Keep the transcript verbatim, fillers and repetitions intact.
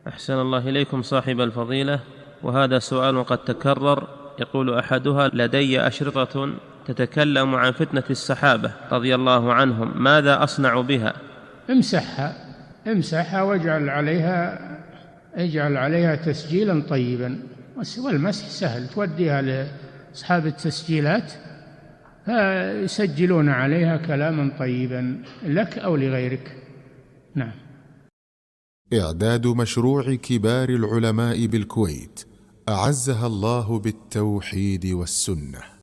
أحسن الله إليكم صاحب الفضيلة، وهذا سؤال قد تكرر. يقول أحدها: لدي أشرطة تتكلم عن فتنة الصحابة رضي الله عنهم، ماذا أصنع بها؟ امسحها امسحها واجعل عليها اجعل عليها تسجيلا طيبا، والمسح سهل، توديها لأصحاب التسجيلات فيسجلون عليها كلاما طيبا لك أو لغيرك. نعم. إعداد مشروع كبار العلماء بالكويت أعزها الله بالتوحيد والسنة.